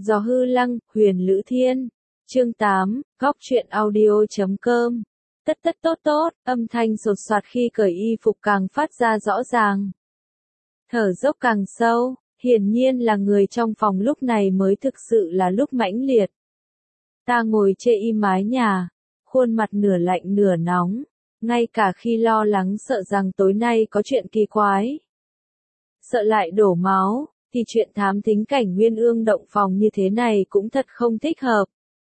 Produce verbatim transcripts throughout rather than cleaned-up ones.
Gió hư lăng, huyền lữ thiên. Chương tám, góc truyện audio chấm com. Tất tất tốt tốt, âm thanh sột soạt khi cởi y phục càng phát ra rõ ràng. Thở dốc càng sâu, hiển nhiên là người trong phòng lúc này mới thực sự là lúc mãnh liệt. Ta ngồi chê y mái nhà, khuôn mặt nửa lạnh nửa nóng, ngay cả khi lo lắng sợ rằng tối nay có chuyện kỳ quái. Sợ lại đổ máu, thì chuyện thám thính cảnh Nguyên Ương động phòng như thế này cũng thật không thích hợp.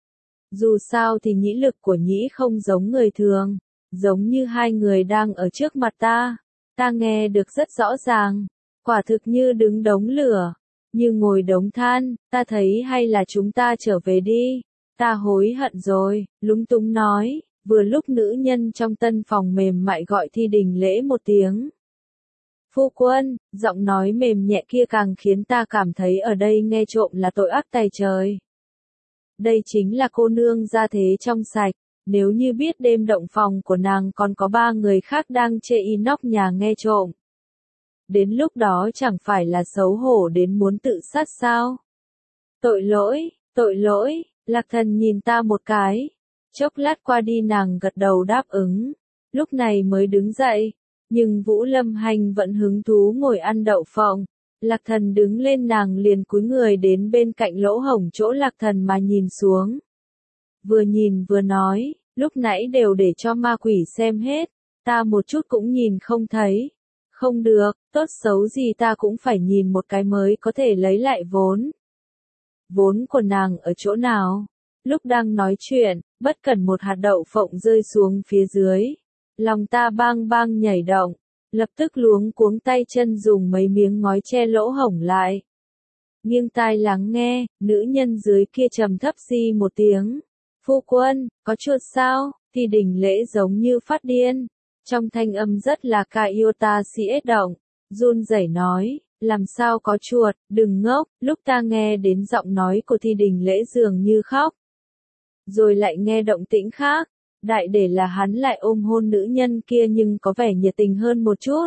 Dù sao thì nhĩ lực của nhĩ không giống người thường, giống như hai người đang ở trước mặt ta. Ta nghe được rất rõ ràng, quả thực như đứng đống lửa, như ngồi đống than, ta thấy hay là chúng ta trở về đi. Ta hối hận rồi, lúng túng nói, vừa lúc nữ nhân trong tân phòng mềm mại gọi Thi Đình Lễ một tiếng. Phu quân, giọng nói mềm nhẹ kia càng khiến ta cảm thấy ở đây nghe trộm là tội ác tày trời. Đây chính là cô nương gia thế trong sạch, nếu như biết đêm động phòng của nàng còn có ba người khác đang chê y nóc nhà nghe trộm. Đến lúc đó chẳng phải là xấu hổ đến muốn tự sát sao? Tội lỗi, tội lỗi, Lạc Thần nhìn ta một cái. Chốc lát qua đi nàng gật đầu đáp ứng, lúc này mới đứng dậy. Nhưng Vũ Lâm Hành vẫn hứng thú ngồi ăn đậu phộng. Lạc Thần đứng lên nàng liền cúi người đến bên cạnh lỗ hổng chỗ Lạc Thần mà nhìn xuống. Vừa nhìn vừa nói, lúc nãy đều để cho ma quỷ xem hết, ta một chút cũng nhìn không thấy. Không được, tốt xấu gì ta cũng phải nhìn một cái mới có thể lấy lại vốn. Vốn của nàng ở chỗ nào? Lúc đang nói chuyện, bất cẩn một hạt đậu phộng rơi xuống phía dưới. Lòng ta bang bang nhảy động, lập tức luống cuống tay chân dùng mấy miếng ngói che lỗ hổng lại. Nghiêng tai lắng nghe, nữ nhân dưới kia trầm thấp xi một tiếng. Phu quân, có chuột sao? Thì Đình Lễ giống như phát điên. Trong thanh âm rất là ca yêu ta si ết động, run rẩy nói, làm sao có chuột, đừng ngốc. Lúc ta nghe đến giọng nói của Thi Đình Lễ dường như khóc. Rồi lại nghe động tĩnh khác. Đại để là hắn lại ôm hôn nữ nhân kia nhưng có vẻ nhiệt tình hơn một chút.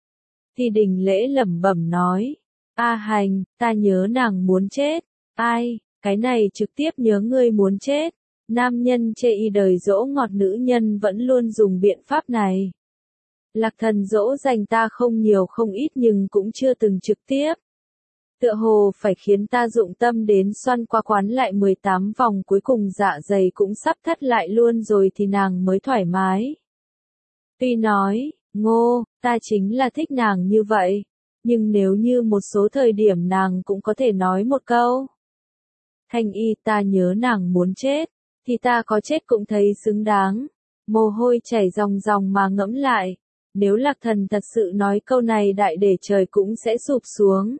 Thì Đình Lễ lẩm bẩm nói, A Hành, ta nhớ nàng muốn chết. Ai, cái này trực tiếp nhớ ngươi muốn chết. Nam nhân chê y đời dỗ ngọt nữ nhân vẫn luôn dùng biện pháp này. Lạc Thần dỗ dành ta không nhiều không ít nhưng cũng chưa từng trực tiếp. Tựa hồ phải khiến ta dụng tâm đến xoăn qua quán lại mười tám vòng cuối cùng dạ dày cũng sắp thắt lại luôn rồi thì nàng mới thoải mái. Tuy nói, ngô, ta chính là thích nàng như vậy, nhưng nếu như một số thời điểm nàng cũng có thể nói một câu. Thanh y ta nhớ nàng muốn chết, thì ta có chết cũng thấy xứng đáng. Mồ hôi chảy ròng ròng mà ngẫm lại, nếu Lạc Thần thật sự nói câu này đại để trời cũng sẽ sụp xuống.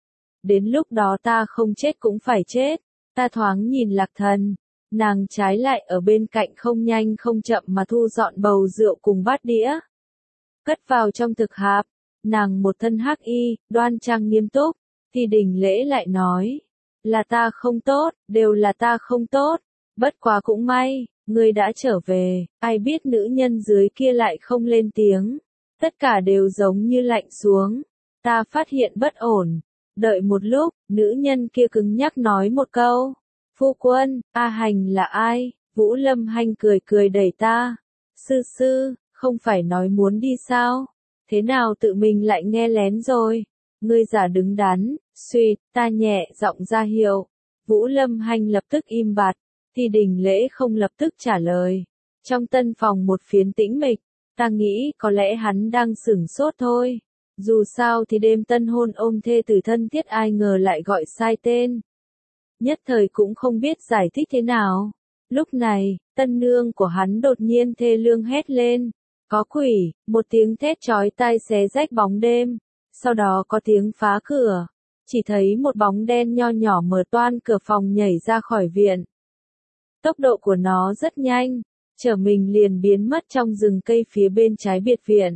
Đến lúc đó ta không chết cũng phải chết. Ta thoáng nhìn Lạc Thần, nàng trái lại ở bên cạnh không nhanh không chậm mà thu dọn bầu rượu cùng bát đĩa. Cất vào trong thực hạp, nàng một thân hắc y, đoan trang nghiêm túc, thì Đình Lễ lại nói, là ta không tốt, đều là ta không tốt, bất quá cũng may, ngươi đã trở về, ai biết nữ nhân dưới kia lại không lên tiếng, tất cả đều giống như lạnh xuống, ta phát hiện bất ổn. Đợi một lúc, nữ nhân kia cứng nhắc nói một câu. Phu quân, A Hành là ai? Vũ Lâm Hành cười cười đẩy ta. Sư sư, không phải nói muốn đi sao? Thế nào tự mình lại nghe lén rồi? Ngươi giả đứng đắn, suýt, ta nhẹ giọng ra hiệu. Vũ Lâm Hành lập tức im bặt. Thì Đình Lễ không lập tức trả lời. Trong tân phòng một phiến tĩnh mịch, ta nghĩ có lẽ hắn đang sửng sốt thôi. Dù sao thì đêm tân hôn ôm thê tử thân thiết ai ngờ lại gọi sai tên. Nhất thời cũng không biết giải thích thế nào. Lúc này, tân nương của hắn đột nhiên thê lương hét lên. Có quỷ, một tiếng thét chói tai xé rách bóng đêm. Sau đó có tiếng phá cửa. Chỉ thấy một bóng đen nho nhỏ mở toang cửa phòng nhảy ra khỏi viện. Tốc độ của nó rất nhanh. Chở mình liền biến mất trong rừng cây phía bên trái biệt viện.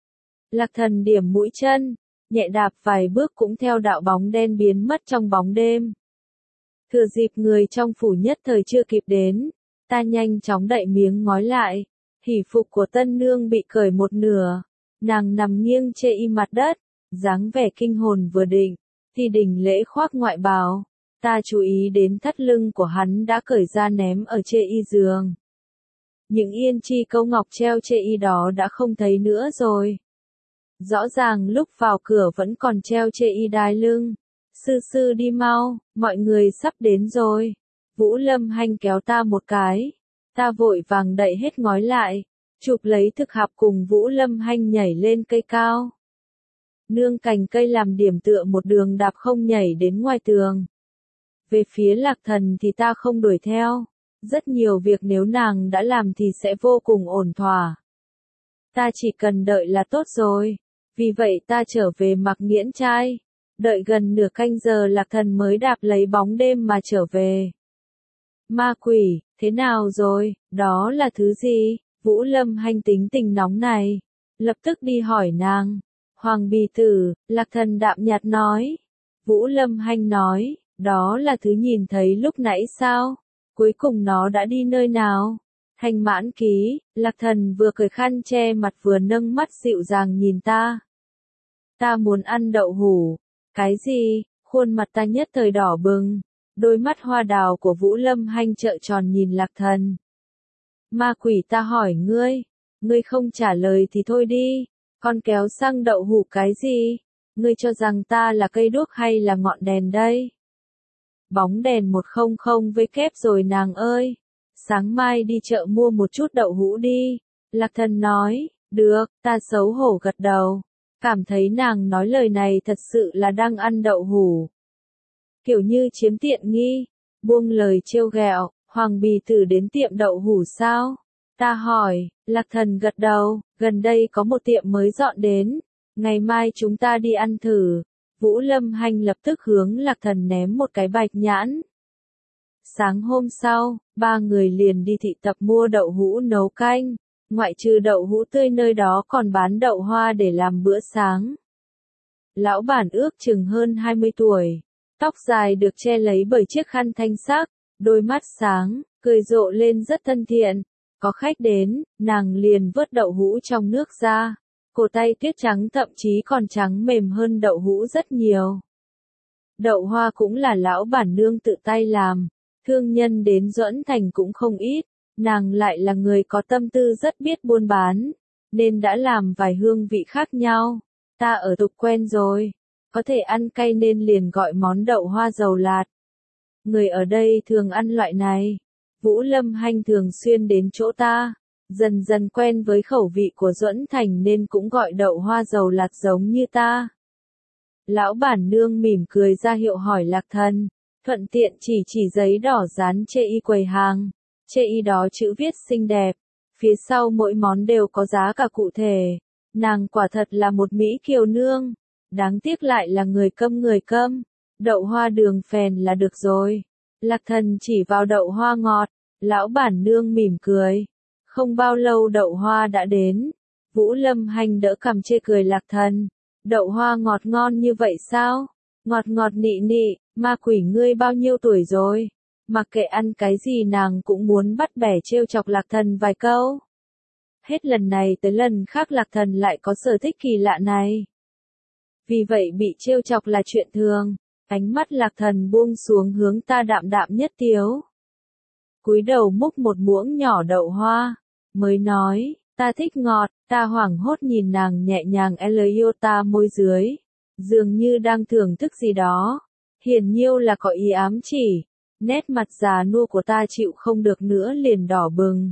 Lạc Thần điểm mũi chân, nhẹ đạp vài bước cũng theo đạo bóng đen biến mất trong bóng đêm. Thừa dịp người trong phủ nhất thời chưa kịp đến, ta nhanh chóng đậy miếng ngói lại, hỉ phục của tân nương bị cởi một nửa, nàng nằm nghiêng chê y mặt đất, dáng vẻ kinh hồn vừa định, Thì Đình Lễ khoác ngoại bào, Ta chú ý đến thắt lưng của hắn đã cởi ra ném ở chê y giường. Những yên chi câu ngọc treo chê y đó đã không thấy nữa rồi. Rõ ràng lúc vào cửa vẫn còn treo chê y đai lưng. Sư sư đi mau, mọi người sắp đến rồi. Vũ Lâm Hanh kéo ta một cái. Ta vội vàng đậy hết ngói lại, chụp lấy thực hạp cùng Vũ Lâm Hanh nhảy lên cây cao. Nương cành cây làm điểm tựa một đường đạp không nhảy đến ngoài tường. Về phía Lạc Thần thì ta không đuổi theo. Rất nhiều việc nếu nàng đã làm thì sẽ vô cùng ổn thỏa. Ta chỉ cần đợi là tốt rồi. Vì vậy ta trở về Mạc Nghiễn Trai. Đợi gần nửa canh giờ Lạc Thần mới đạp lấy bóng đêm mà trở về. Ma quỷ, thế nào rồi, đó là thứ gì? Vũ Lâm Hanh tính tình nóng này. Lập tức đi hỏi nàng. Hoàng bì tử, Lạc Thần đạm nhạt nói. Vũ Lâm Hanh nói, đó là thứ nhìn thấy lúc nãy sao? Cuối cùng nó đã đi nơi nào? Thanh Mãn Ký, Lạc Thần vừa cởi khăn che mặt vừa nâng mắt dịu dàng nhìn ta. Ta muốn ăn đậu hủ. Cái gì? Khuôn mặt ta nhất thời đỏ bừng. Đôi mắt hoa đào của Vũ Lâm Hanh trợn tròn nhìn Lạc Thần. Ma quỷ, ta hỏi ngươi. Ngươi không trả lời thì thôi đi. Con kéo xăng đậu hủ cái gì? Ngươi cho rằng ta là cây đuốc hay là ngọn đèn đây? Bóng đèn một không không với kép rồi nàng ơi. Sáng mai đi chợ mua một chút đậu hũ đi. Lạc Thần nói, được, ta xấu hổ gật đầu. Cảm thấy nàng nói lời này thật sự là đang ăn đậu hủ. Kiểu như chiếm tiện nghi. Buông lời trêu ghẹo, Hoàng bì tử đến tiệm đậu hủ sao? Ta hỏi, Lạc Thần gật đầu, gần đây có một tiệm mới dọn đến. Ngày mai chúng ta đi ăn thử. Vũ Lâm Hanh lập tức hướng Lạc Thần ném một cái bạch nhãn. Sáng hôm sau, ba người liền đi thị tập mua đậu hũ nấu canh. Ngoại trừ đậu hũ tươi nơi đó còn bán đậu hoa để làm bữa sáng. Lão bản ước chừng hơn hai mươi tuổi. Tóc dài được che lấy bởi chiếc khăn thanh sắc. Đôi mắt sáng, cười rộ lên rất thân thiện. Có khách đến, nàng liền vớt đậu hũ trong nước ra. Cổ tay tuyết trắng thậm chí còn trắng mềm hơn đậu hũ rất nhiều. Đậu hoa cũng là lão bản nương tự tay làm. Thương nhân đến Duẫn Thành cũng không ít. Nàng lại là người có tâm tư rất biết buôn bán. Nên đã làm vài hương vị khác nhau. Ta ở tục quen rồi. Có thể ăn cay nên liền gọi món đậu hoa dầu lạt. Người ở đây thường ăn loại này. Vũ Lâm Hanh thường xuyên đến chỗ ta. Dần dần quen với khẩu vị của Duẫn Thành nên cũng gọi đậu hoa dầu lạt giống như ta. Lão bản nương mỉm cười ra hiệu hỏi Lạc Thần. Thuận tiện chỉ chỉ giấy đỏ dán chê y quầy hàng. Chê y đó chữ viết xinh đẹp. Phía sau mỗi món đều có giá cả cụ thể. Nàng quả thật là một Mỹ kiều nương. Đáng tiếc lại là người câm người câm. Đậu hoa đường phèn là được rồi. Lạc Thần chỉ vào đậu hoa ngọt. Lão bản nương mỉm cười. Không bao lâu đậu hoa đã đến. Vũ Lâm Hanh đỡ cằm chê cười Lạc Thần. Đậu hoa ngọt ngon như vậy sao? Ngọt ngọt nị nị, ma quỷ ngươi bao nhiêu tuổi rồi? Mặc kệ ăn cái gì nàng cũng muốn bắt bẻ trêu chọc Lạc Thần vài câu. Hết lần này tới lần khác Lạc Thần lại có sở thích kỳ lạ này. Vì vậy bị trêu chọc là chuyện thường. Ánh mắt Lạc Thần buông xuống hướng ta đạm đạm nhất tiếu. Cúi đầu múc một muỗng nhỏ đậu hoa. Mới nói, ta thích ngọt, ta hoảng hốt nhìn nàng nhẹ nhàng Eliota môi dưới. Dường như đang thưởng thức gì đó. Hiển nhiêu là có ý ám chỉ. Nét mặt già nua của ta chịu không được nữa liền đỏ bừng.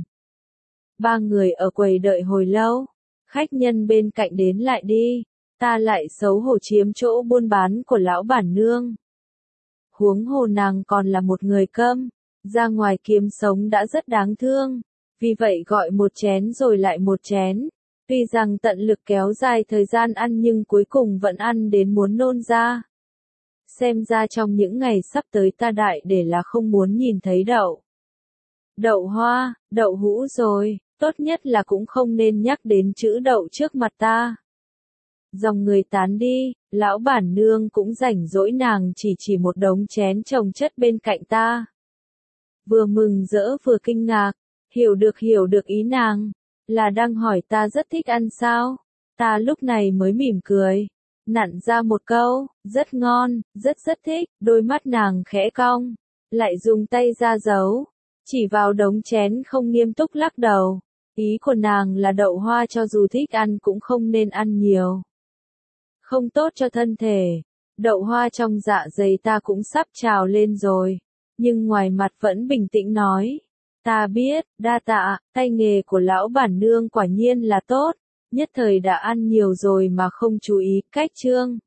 Ba người ở quầy đợi hồi lâu. Khách nhân bên cạnh đến lại đi. Ta lại xấu hổ chiếm chỗ buôn bán của lão bản nương. Huống hồ nàng còn là một người câm. Ra ngoài kiếm sống đã rất đáng thương. Vì vậy gọi một chén rồi lại một chén. Tuy rằng tận lực kéo dài thời gian ăn nhưng cuối cùng vẫn ăn đến muốn nôn ra. Xem ra trong những ngày sắp tới ta đại để là không muốn nhìn thấy đậu. Đậu hoa, đậu hũ rồi, tốt nhất là cũng không nên nhắc đến chữ đậu trước mặt ta. Dòng người tán đi, lão bản nương cũng rảnh rỗi nàng chỉ chỉ một đống chén chồng chất bên cạnh ta. Vừa mừng rỡ vừa kinh ngạc, hiểu được hiểu được ý nàng, là đang hỏi ta rất thích ăn sao. Ta lúc này mới mỉm cười. nặn ra một câu, rất ngon, rất rất thích, đôi mắt nàng khẽ cong, lại dùng tay ra dấu, chỉ vào đống chén không nghiêm túc lắc đầu. Ý của nàng là đậu hoa cho dù thích ăn cũng không nên ăn nhiều. Không tốt cho thân thể. Đậu hoa trong dạ dày ta cũng sắp trào lên rồi. Nhưng ngoài mặt vẫn bình tĩnh nói. Ta biết, đa tạ, tay nghề của lão bản nương quả nhiên là tốt. Nhất thời đã ăn nhiều rồi mà không chú ý, cách chương.